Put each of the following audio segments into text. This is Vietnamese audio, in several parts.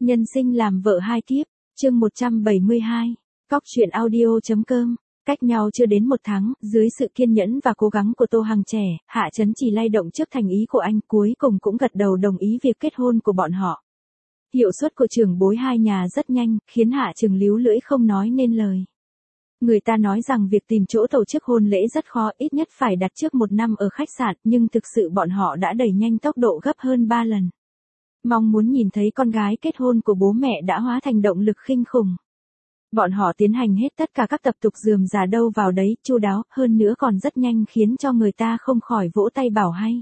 Nhân sinh làm vợ hai kiếp, chương 172, cóc truyện audio.com. Cách nhau chưa đến một tháng, dưới sự kiên nhẫn và cố gắng của Tô Hằng trẻ, Hạ Chấn Chỉ lay động trước thành ý của anh, cuối cùng cũng gật đầu đồng ý việc kết hôn của bọn họ. Hiệu suất của trưởng bối hai nhà rất nhanh, khiến Hạ Trừng líu lưỡi không nói nên lời. Người ta nói rằng việc tìm chỗ tổ chức hôn lễ rất khó, ít nhất phải đặt trước một năm ở khách sạn, nhưng thực sự bọn họ đã đẩy nhanh tốc độ gấp hơn 3 lần. Mong muốn nhìn thấy con gái kết hôn của bố mẹ đã hóa thành động lực kinh khủng. Bọn họ tiến hành hết tất cả các tập tục rườm rà đâu vào đấy, chu đáo, hơn nữa còn rất nhanh khiến cho người ta không khỏi vỗ tay bảo hay.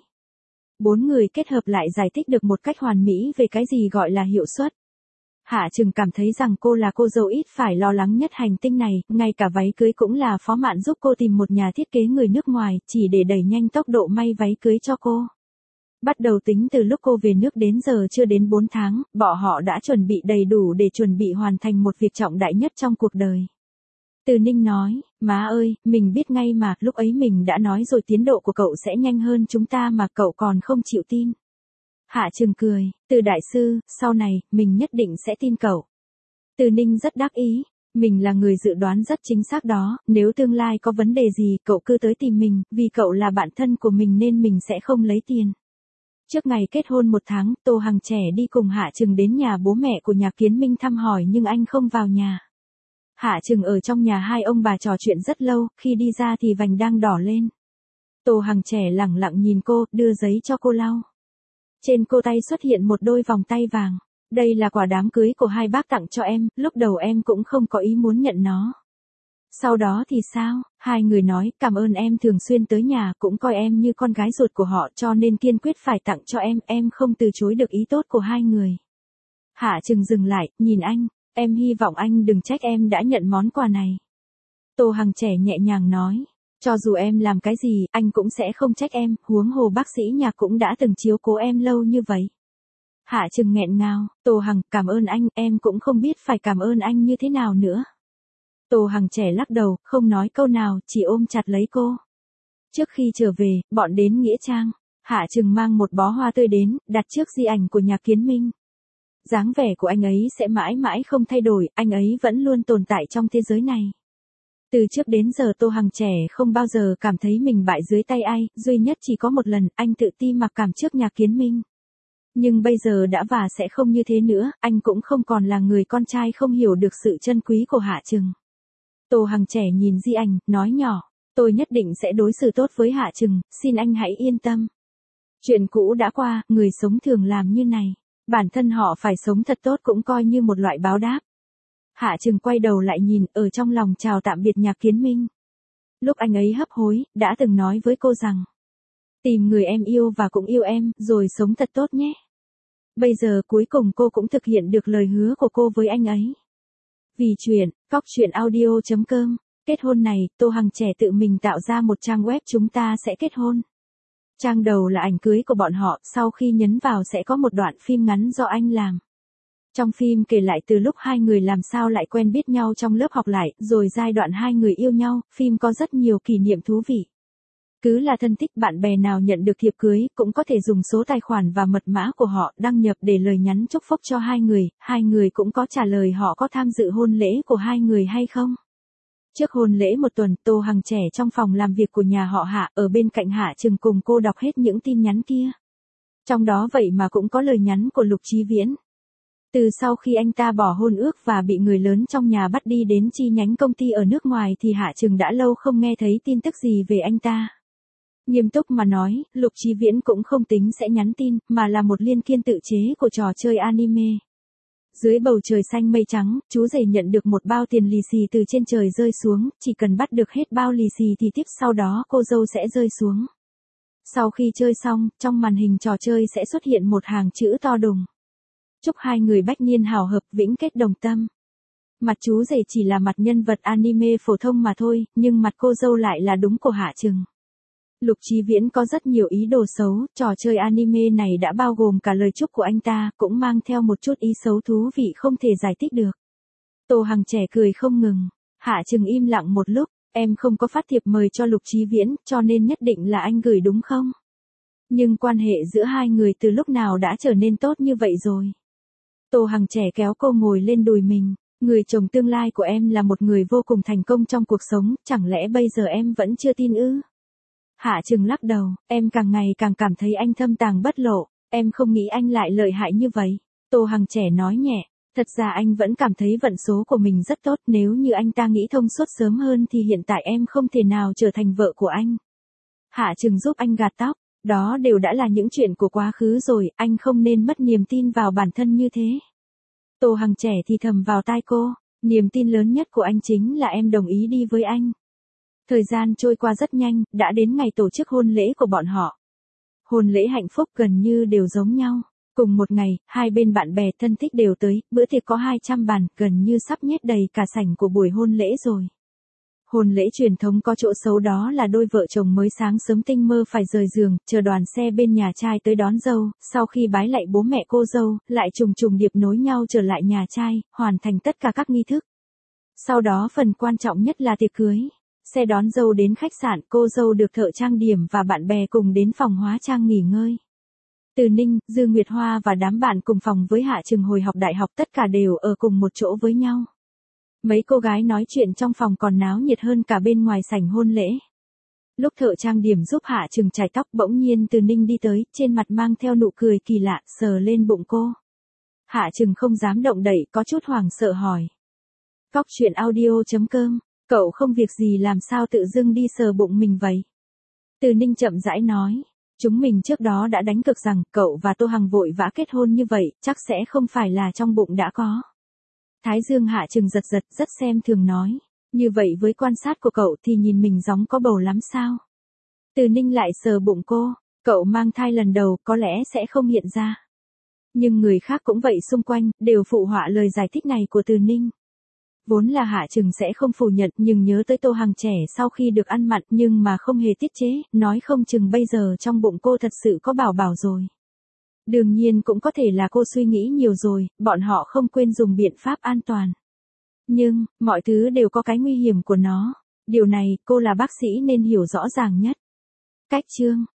4 người kết hợp lại giải thích được một cách hoàn mỹ về cái gì gọi là hiệu suất. Hạ Trừng cảm thấy rằng cô là cô dâu ít phải lo lắng nhất hành tinh này, ngay cả váy cưới cũng là Phó Mạn giúp cô tìm một nhà thiết kế người nước ngoài, chỉ để đẩy nhanh tốc độ may váy cưới cho cô. Bắt đầu tính từ lúc cô về nước đến giờ chưa đến 4 tháng, bọn họ đã chuẩn bị đầy đủ để chuẩn bị hoàn thành một việc trọng đại nhất trong cuộc đời. Từ Ninh nói, má ơi, mình biết ngay mà, lúc ấy mình đã nói rồi tiến độ của cậu sẽ nhanh hơn chúng ta mà cậu còn không chịu tin. Hạ Trừng cười, Từ đại sư, sau này, mình nhất định sẽ tin cậu. Từ Ninh rất đắc ý, mình là người dự đoán rất chính xác đó, nếu tương lai có vấn đề gì cậu cứ tới tìm mình, vì cậu là bạn thân của mình nên mình sẽ không lấy tiền. Trước ngày kết hôn 1 tháng, Tô Hằng trẻ đi cùng Hạ Trừng đến nhà bố mẹ của nhà Kiến Minh thăm hỏi nhưng anh không vào nhà. Hạ Trừng ở trong nhà hai ông bà trò chuyện rất lâu, khi đi ra thì vành đang đỏ lên. Tô Hằng trẻ lẳng lặng nhìn cô, đưa giấy cho cô lau. Trên cô tay xuất hiện một đôi vòng tay vàng. Đây là quà đám cưới của hai bác tặng cho em, lúc đầu em cũng không có ý muốn nhận nó. Sau đó thì sao? Hai người nói, cảm ơn em thường xuyên tới nhà, cũng coi em như con gái ruột của họ cho nên kiên quyết phải tặng cho em không từ chối được ý tốt của hai người. Hạ Trừng dừng lại, nhìn anh, em hy vọng anh đừng trách em đã nhận món quà này. Tô Hằng trẻ nhẹ nhàng nói, cho dù em làm cái gì, anh cũng sẽ không trách em, huống hồ bác sĩ nhà cũng đã từng chiếu cố em lâu như vậy. Hạ Trừng nghẹn ngào, Tô Hằng, cảm ơn anh, em cũng không biết phải cảm ơn anh như thế nào nữa. Tô Hằng trẻ lắc đầu, không nói câu nào, chỉ ôm chặt lấy cô. Trước khi trở về, bọn đến Nghĩa Trang, Hạ Trừng mang một bó hoa tươi đến, đặt trước di ảnh của nhà Kiến Minh. Dáng vẻ của anh ấy sẽ mãi mãi không thay đổi, anh ấy vẫn luôn tồn tại trong thế giới này. Từ trước đến giờ Tô Hằng trẻ không bao giờ cảm thấy mình bại dưới tay ai, duy nhất chỉ có một lần, anh tự ti mặc cảm trước nhà Kiến Minh. Nhưng bây giờ đã và sẽ không như thế nữa, anh cũng không còn là người con trai không hiểu được sự chân quý của Hạ Trừng. Tô Hằng trẻ nhìn di ảnh, nói nhỏ, tôi nhất định sẽ đối xử tốt với Hạ Trừng, xin anh hãy yên tâm. Chuyện cũ đã qua, người sống thường làm như này. Bản thân họ phải sống thật tốt cũng coi như một loại báo đáp. Hạ Trừng quay đầu lại nhìn, ở trong lòng chào tạm biệt nhà Kiến Minh. Lúc anh ấy hấp hối, đã từng nói với cô rằng, tìm người em yêu và cũng yêu em, rồi sống thật tốt nhé. Bây giờ cuối cùng cô cũng thực hiện được lời hứa của cô với anh ấy. Vì chuyện, cóc truyện audio.com, kết hôn này, Tô Hằng trẻ tự mình tạo ra một trang web chúng ta sẽ kết hôn. Trang đầu là ảnh cưới của bọn họ, sau khi nhấn vào sẽ có một đoạn phim ngắn do anh làm. Trong phim kể lại từ lúc hai người làm sao lại quen biết nhau trong lớp học lại, rồi giai đoạn hai người yêu nhau, phim có rất nhiều kỷ niệm thú vị. Cứ là thân thích bạn bè nào nhận được thiệp cưới, cũng có thể dùng số tài khoản và mật mã của họ đăng nhập để lời nhắn chúc phúc cho hai người cũng có trả lời họ có tham dự hôn lễ của hai người hay không. Trước hôn lễ một tuần, Tô Hằng trẻ trong phòng làm việc của nhà họ Hạ, ở bên cạnh Hạ Trừng cùng cô đọc hết những tin nhắn kia. Trong đó vậy mà cũng có lời nhắn của Lục Chí Viễn. Từ sau khi anh ta bỏ hôn ước và bị người lớn trong nhà bắt đi đến chi nhánh công ty ở nước ngoài thì Hạ Trừng đã lâu không nghe thấy tin tức gì về anh ta. Nghiêm túc mà nói, Lục Chí Viễn cũng không tính sẽ nhắn tin, mà là một liên kiên tự chế của trò chơi anime. Dưới bầu trời xanh mây trắng, chú rể nhận được một bao tiền lì xì từ trên trời rơi xuống, chỉ cần bắt được hết bao lì xì thì tiếp sau đó cô dâu sẽ rơi xuống. Sau khi chơi xong, trong màn hình trò chơi sẽ xuất hiện một hàng chữ to đùng. Chúc hai người bách niên hảo hợp, vĩnh kết đồng tâm. Mặt chú rể chỉ là mặt nhân vật anime phổ thông mà thôi, nhưng mặt cô dâu lại là đúng của Hạ Trừng. Lục Chí Viễn có rất nhiều ý đồ xấu, trò chơi anime này đã bao gồm cả lời chúc của anh ta, cũng mang theo một chút ý xấu thú vị không thể giải thích được. Tô Hằng trẻ cười không ngừng. Hạ Trừng im lặng một lúc, em không có phát thiệp mời cho Lục Chí Viễn, cho nên nhất định là anh gửi đúng không? Nhưng quan hệ giữa hai người từ lúc nào đã trở nên tốt như vậy rồi? Tô Hằng trẻ kéo cô ngồi lên đùi mình. Người chồng tương lai của em là một người vô cùng thành công trong cuộc sống, chẳng lẽ bây giờ em vẫn chưa tin ư? Hạ Trừng lắc đầu, em càng ngày càng cảm thấy anh thâm tàng bất lộ, em không nghĩ anh lại lợi hại như vậy. Tô Hằng trẻ nói nhẹ, thật ra anh vẫn cảm thấy vận số của mình rất tốt, nếu như anh ta nghĩ thông suốt sớm hơn thì hiện tại em không thể nào trở thành vợ của anh. Hạ Trừng giúp anh gạt tóc, đó đều đã là những chuyện của quá khứ rồi, anh không nên mất niềm tin vào bản thân như thế. Tô Hằng trẻ thì thầm vào tai cô, niềm tin lớn nhất của anh chính là em đồng ý đi với anh. Thời gian trôi qua rất nhanh, đã đến ngày tổ chức hôn lễ của bọn họ. Hôn lễ hạnh phúc gần như đều giống nhau. Cùng một ngày, hai bên bạn bè thân thích đều tới, bữa tiệc có 200 bàn, gần như sắp nhét đầy cả sảnh của buổi hôn lễ rồi. Hôn lễ truyền thống có chỗ xấu đó là đôi vợ chồng mới sáng sớm tinh mơ phải rời giường, chờ đoàn xe bên nhà trai tới đón dâu, sau khi bái lạy bố mẹ cô dâu, lại trùng trùng điệp nối nhau trở lại nhà trai, hoàn thành tất cả các nghi thức. Sau đó phần quan trọng nhất là tiệc cưới. Xe đón dâu đến khách sạn, cô dâu được thợ trang điểm và bạn bè cùng đến phòng hóa trang nghỉ ngơi. Từ Ninh, Dư Nguyệt Hoa và đám bạn cùng phòng với Hạ Trừng hồi học đại học tất cả đều ở cùng một chỗ với nhau. Mấy cô gái nói chuyện trong phòng còn náo nhiệt hơn cả bên ngoài sảnh hôn lễ. Lúc thợ trang điểm giúp Hạ Trừng chải tóc, bỗng nhiên Từ Ninh đi tới, trên mặt mang theo nụ cười kỳ lạ, sờ lên bụng cô. Hạ Trừng không dám động đậy, có chút hoảng sợ hỏi. Cóc truyện audio.com, cậu không việc gì làm sao tự dưng đi sờ bụng mình vậy? Từ Ninh chậm rãi nói. Chúng mình trước đó đã đánh cược rằng cậu và Tô Hằng vội vã kết hôn như vậy, chắc sẽ không phải là trong bụng đã có. Thái dương Hạ Trừng giật giật, rất xem thường nói. Như vậy với quan sát của cậu thì nhìn mình giống có bầu lắm sao? Từ Ninh lại sờ bụng cô. Cậu mang thai lần đầu có lẽ sẽ không hiện ra. Nhưng người khác cũng vậy xung quanh, đều phụ họa lời giải thích này của Từ Ninh. Vốn là Hạ Trừng sẽ không phủ nhận, nhưng nhớ tới Tô Hằng trẻ sau khi được ăn mặn nhưng mà không hề tiết chế, nói không chừng bây giờ trong bụng cô thật sự có bảo bảo rồi. Đương nhiên cũng có thể là cô suy nghĩ nhiều rồi, bọn họ không quên dùng biện pháp an toàn. Nhưng, mọi thứ đều có cái nguy hiểm của nó. Điều này, cô là bác sĩ nên hiểu rõ ràng nhất. Cách chương